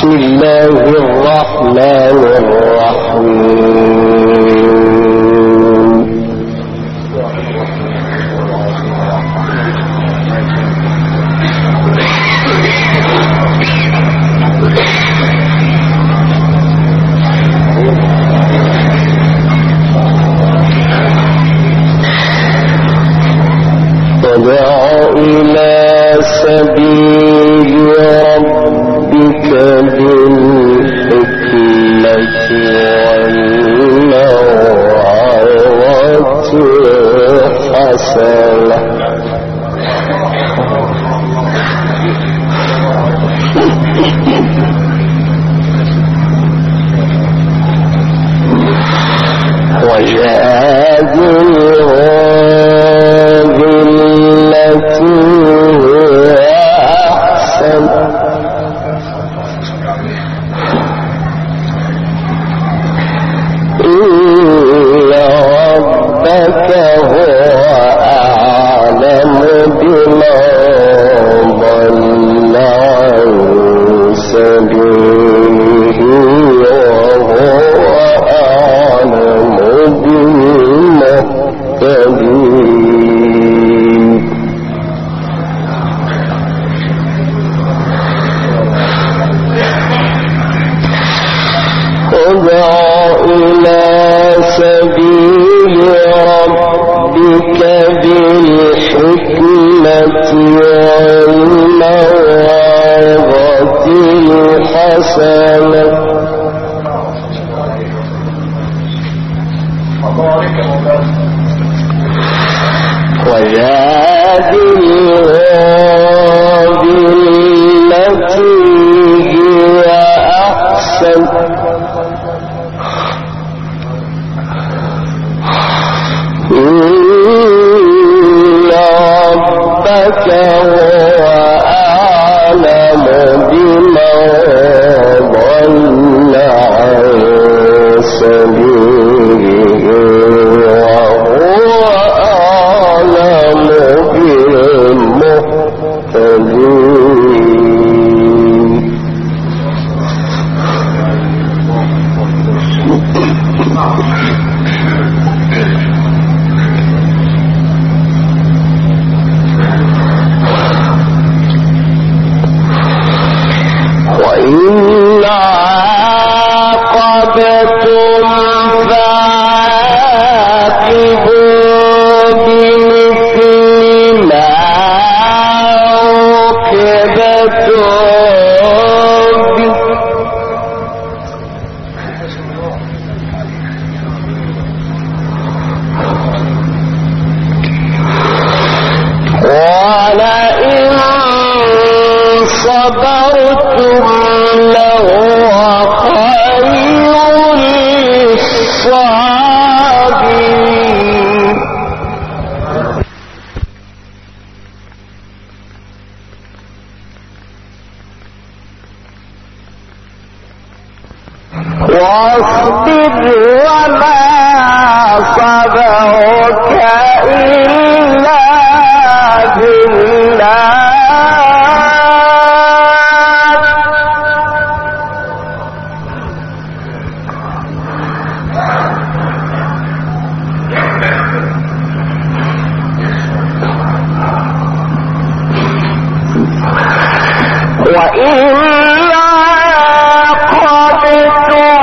الله الرحمن الرحيم. ادع إلى سبيل ربك بالحكمة والموعظة الحسنة وجادلهم بالتي هي أحسن إن ربك هو أعلم بمن ضل عن سبيله وهو أعلم بالمهتدين. ادع إلى سبيل ربك بالحكمة والموعظة الحسنة وجادلهم بالتي هي أحسن إن ربك هو أعلم بمن ضل عن سبيله وهو أعلم بالمهتدين. وإن عاقبتم فعاقبوا بمثل ما عوقبتم به ولئن صبرتم لهو خير للصابرين. واصبر وما صبرك إلا بالله وإن عاقبتم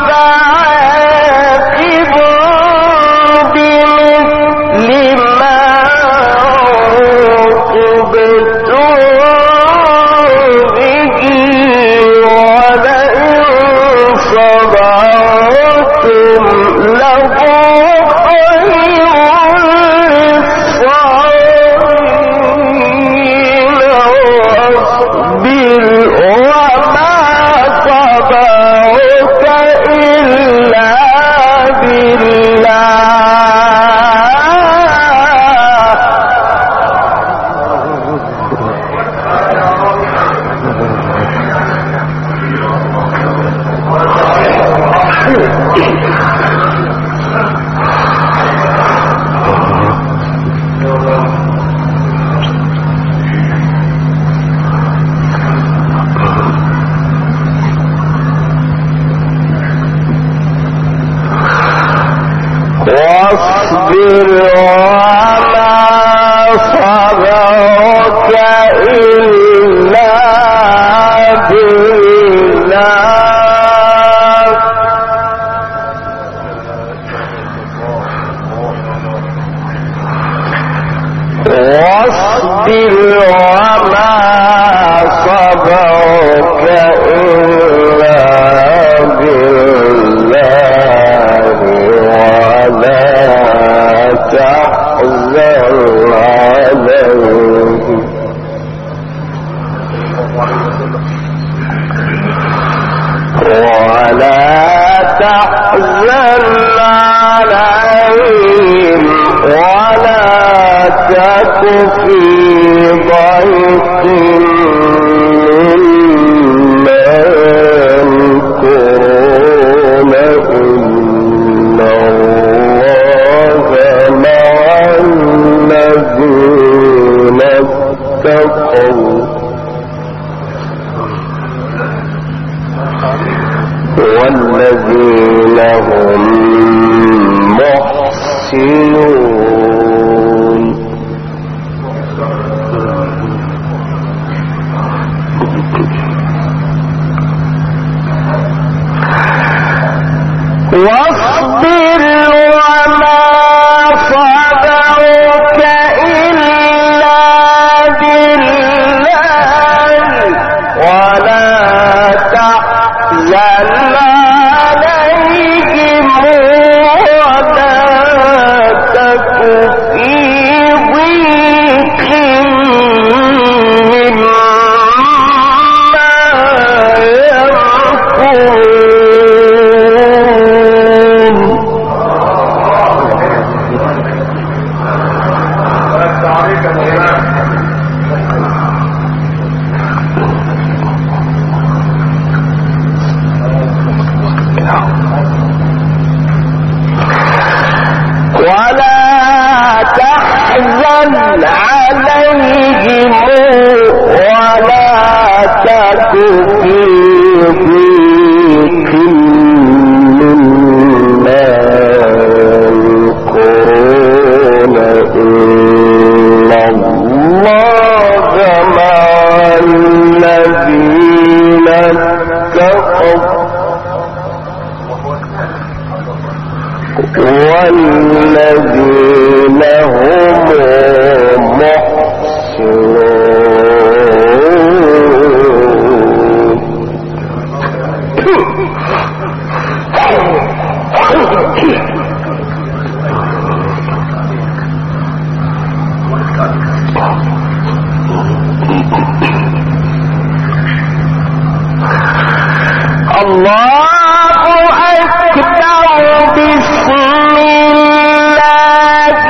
فعاقبوا بمثل ما عوقبتم به ولئن صبرتم لهو خير للصابرين. واصبر وما صبرك إلا بالله عليهم ولا تك في ضيق مما يمكرون إن الله مع الذين اتقوا والذين هم محسنون. واصبر وما صبرك إلا بالله ولا تحزن عليهم ولا تك في ضيق مما يمكرون. ولا تحزن عليهم ولا تك في ضيق مما يمكرون إن الله مع الذين اتقوا والذين هم محسنون. الله أكبر. بسم الله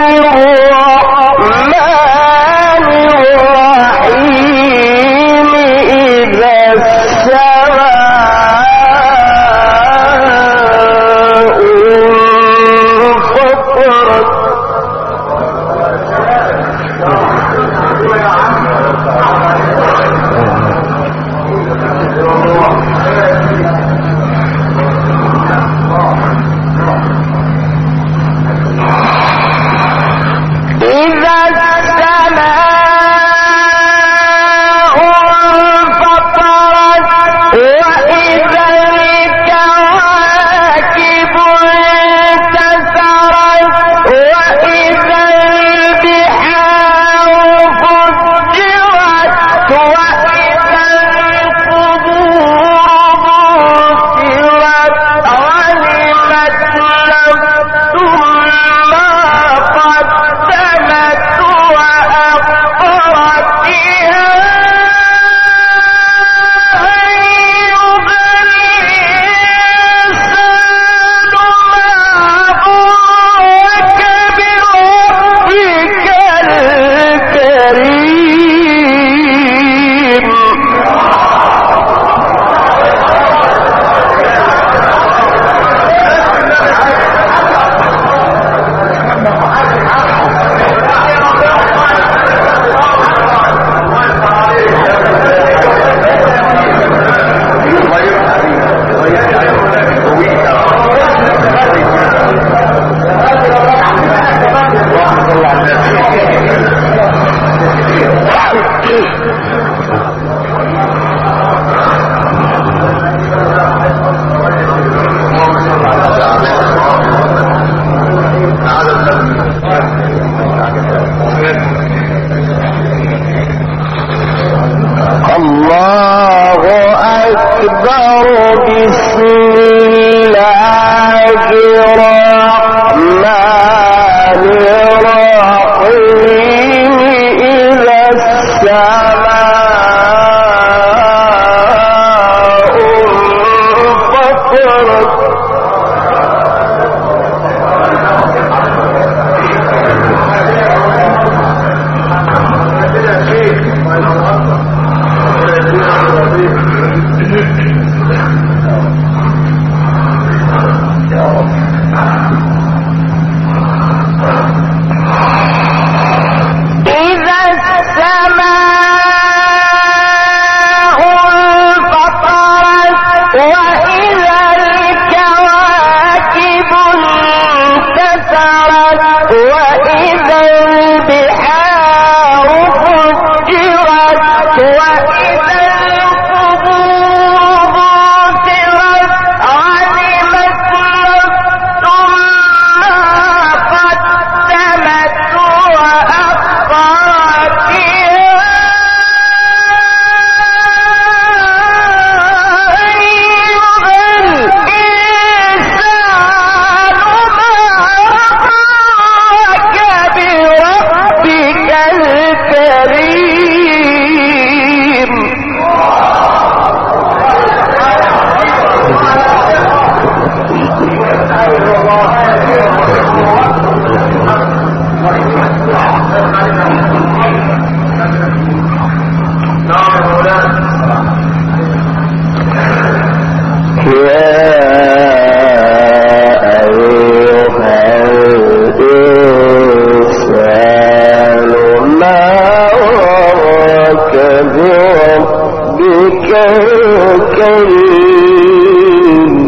الكريم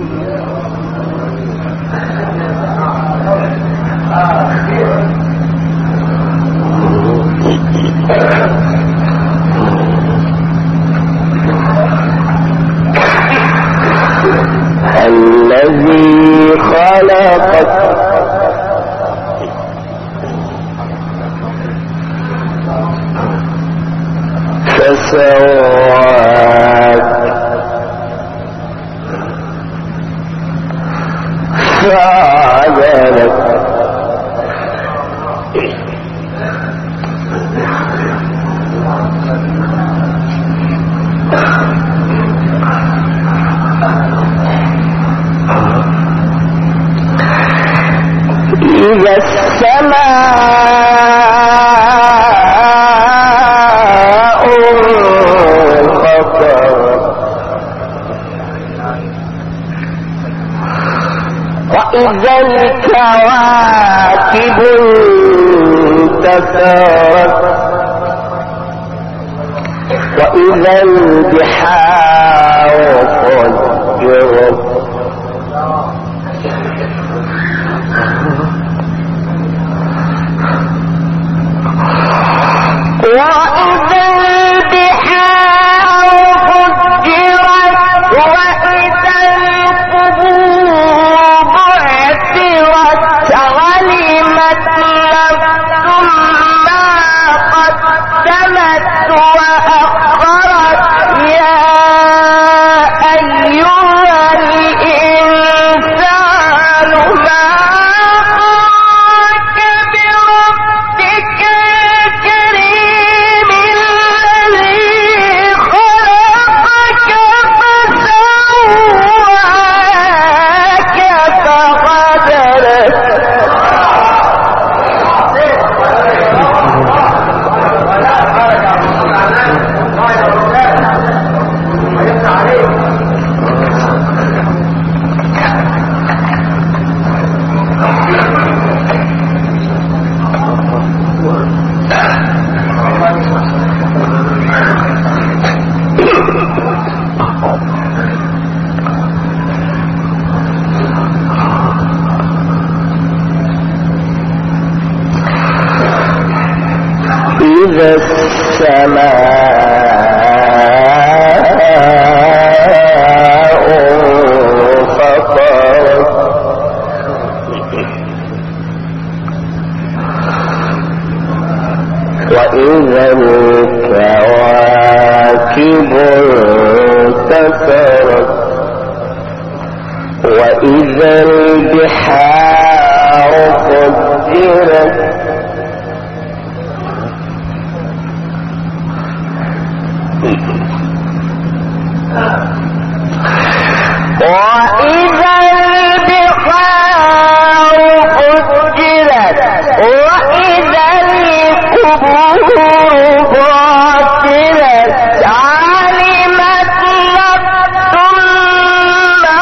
الذي خلقك فسواك فعدلك إذا السماء انفطرت وإذا الكواكب انتثرت وإذا البحار فجرت وإذا البحار فجرت وإذا القبور بعثرت علمت نفس ما قدمت وأخرت يا أيها الإنسان ما غرك بربك الكريم الذي خلقك فسواك فقدرك إذا السماء انفطرت وإذا الكواكب انتثرت وإذا البحار فجرت وإذا البحار فجرت وإذا القبور بعثرت علمت نفس ما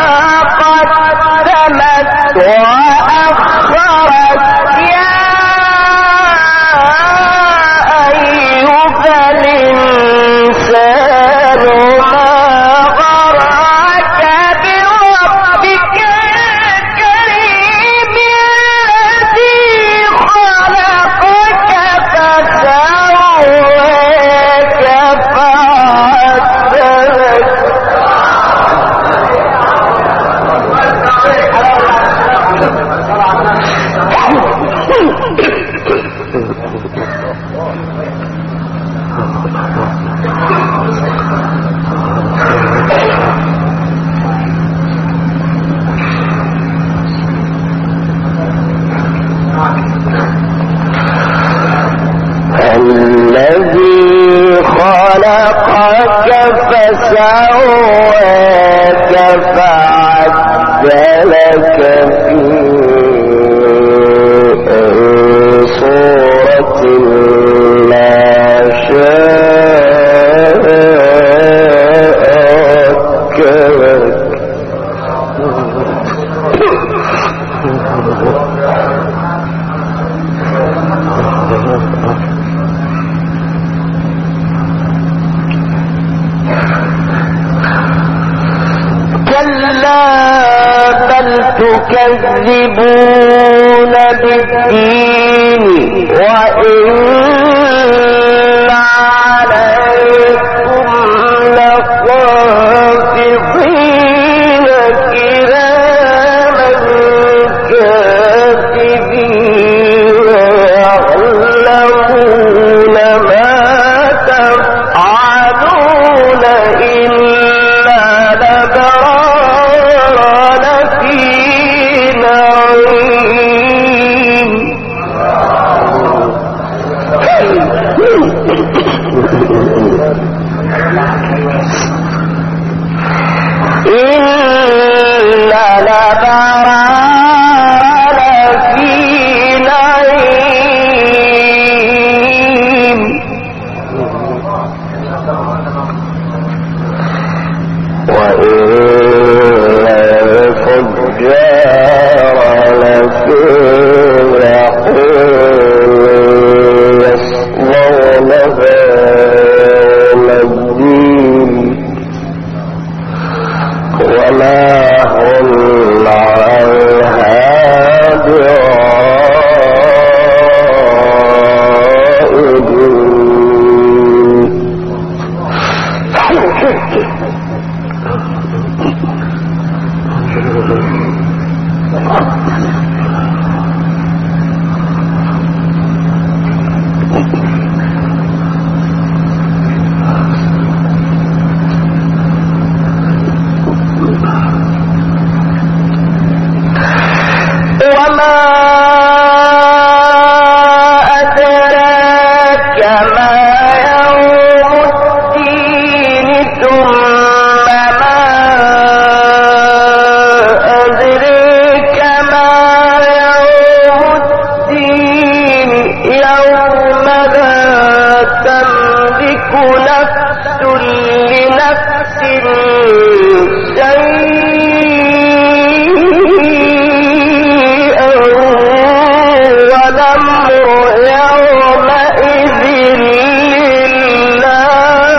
قدمت وأخرت يا أيها الإنسان ما غرك بربك الكريم الذي خلقك فسواك فعدلك الذي خلقك فسواك فعدلك في صورة ما شاء ركبك تكذبون بالدين وإن عليكم لحافظين كراما كاتبين يعلمون ما تفعلون إن الأبرار لفي نعيم إن الأبرار لفي نعيم وإن الفجار لفي جحيم يصلونها الدين وما هم عنها وما أدراك ما يوم الدين ثم ما أدريك ما يوم الدين يوم لا تملك نفس لنفس شيئا والأمر يومئذ لله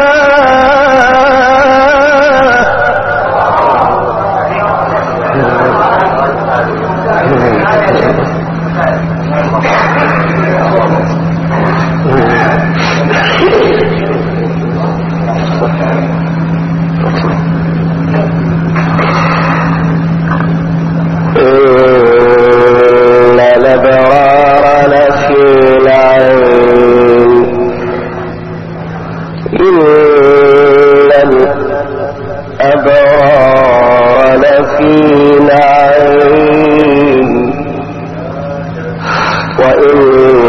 إن الأبرار لفي نعيم إن الأبرار لفي نعيم وإن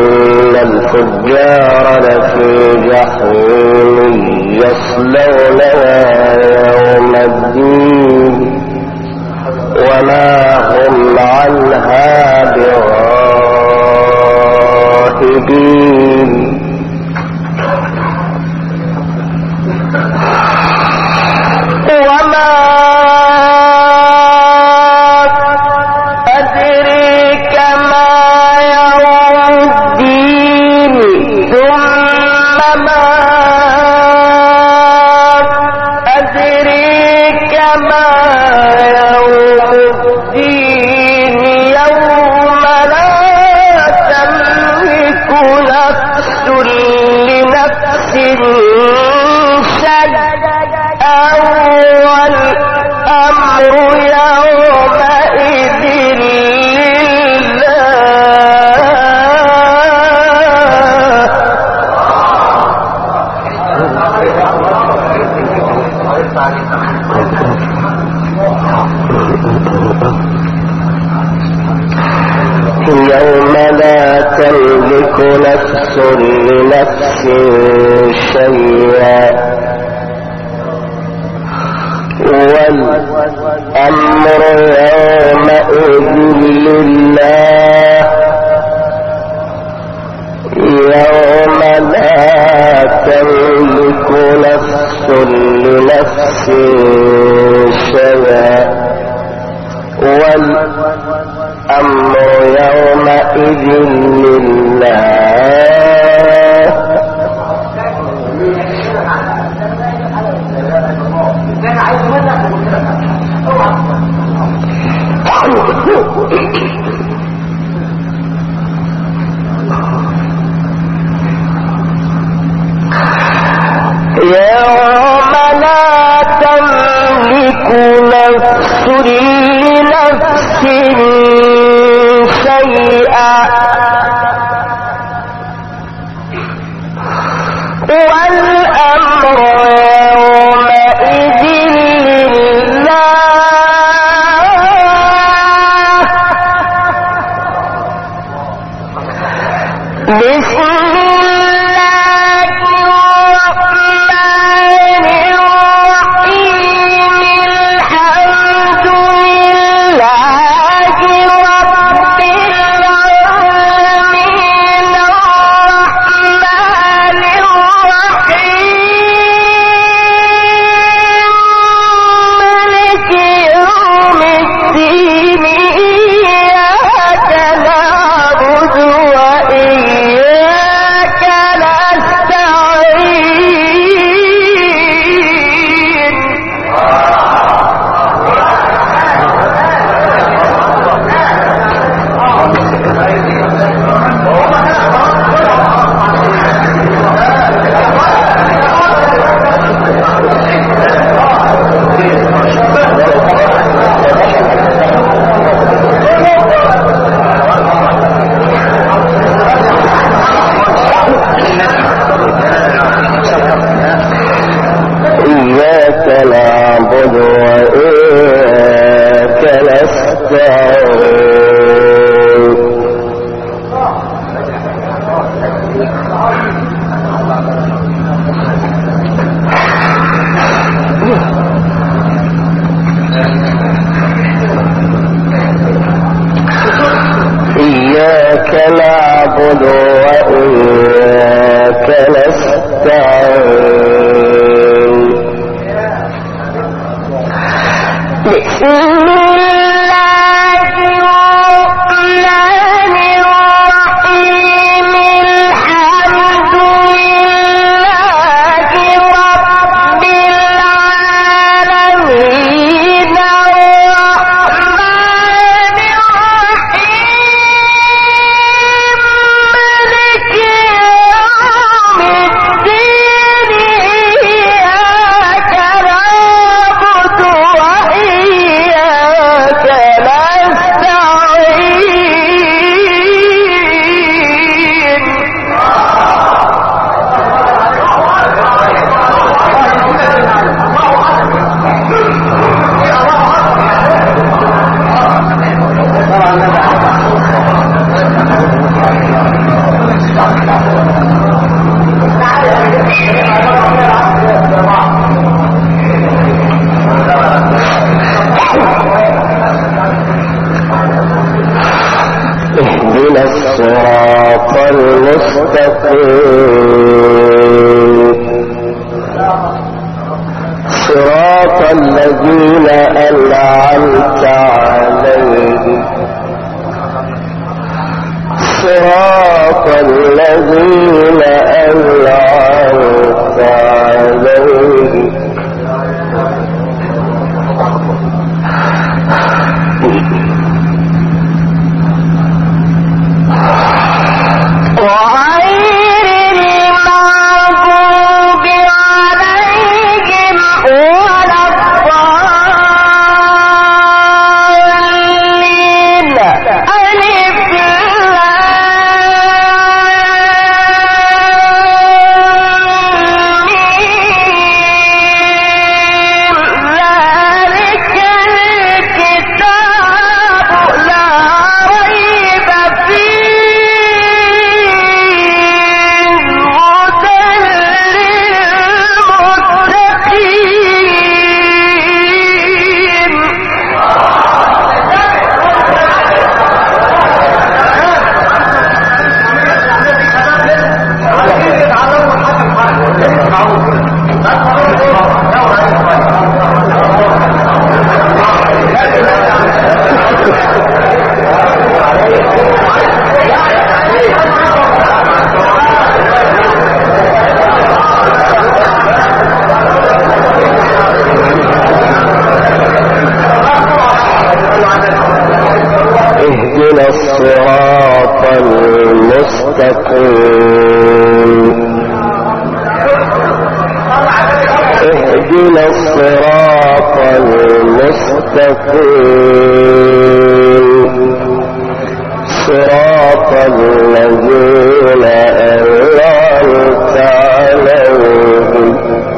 الفجار لفي جحيم يصلونها يوم الدين وما هم عنها بغائبين وما أدريك ما يوم الدين ثم ما أدريك ما يوم الدين يوم لا تملك نفس لنفس شيئا والأمر يومئذ يوم لا تملك نفس لنفس شيئا والأمر يومئذ لله يوم لا تملك نفس لنفس شيئا والأمر يومئذ لله يوم لا تملك نفس لنفس شيئا والأمر يومئذ لله. بسم إياك نعبد وإياك نستعين. بسم الله الرحمن الرحيم. الحمد لله رب العالمين الرحمن الرحيم مالك يوم الدين. إياك نعبد وإياك اهدنا الصراط المستقيم صراط الذين أنعمت عليهم صراط الذين أنعمت عليهم اهدنا الصراط المستقيم صراط الذين أنعمت عليهم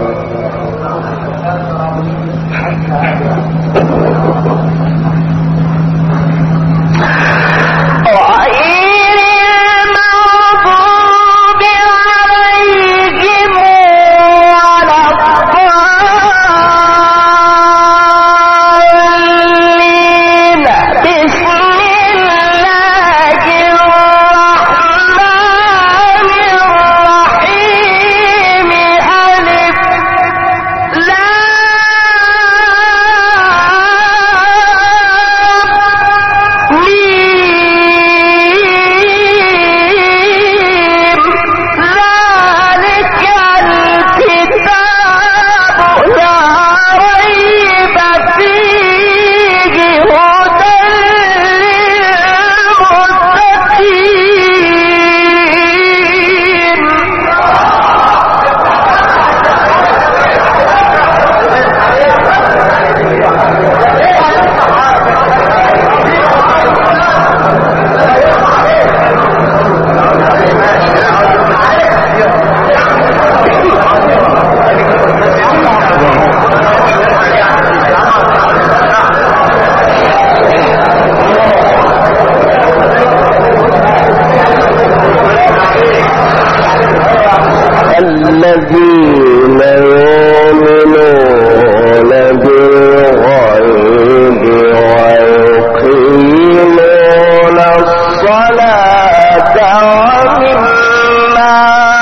الذين يؤمنون بالغيب ويقيمون الصلاة ومما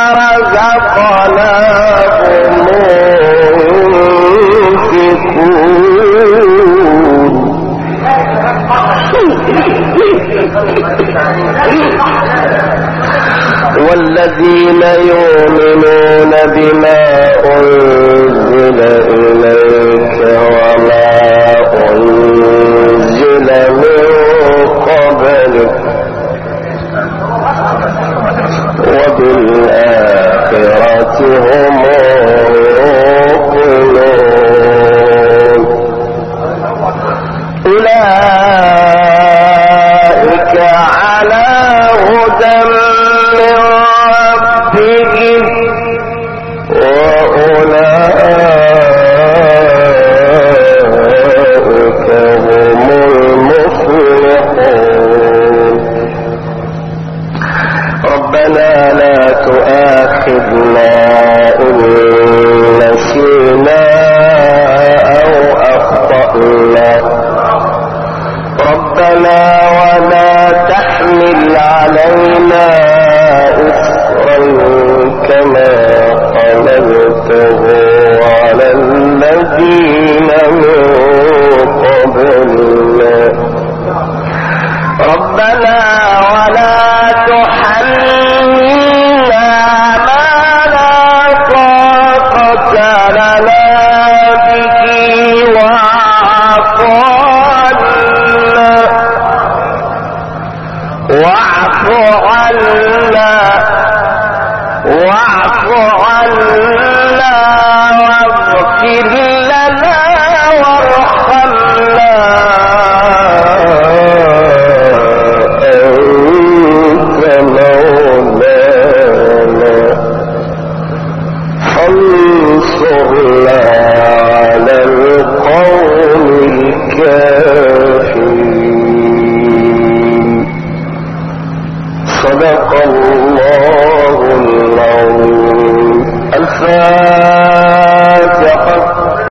رزقناهم والذين يؤمنون بما أنزل إليك وما أنزل من قبلك وبالآخرة هم يوقنون أولئك على هدى من ربهم وأولئك هم المفلحون ربنا لا تؤاخذنا إن نسينا أو أخطأنا ربنا ولا تحمل علينا إصرا كما حملته على الذين من قبلنا ربنا ولا تحملنا ما لا طاقة لنا به واعف عنا واغفر لنا وارحمنا أنت مولانا فانصرنا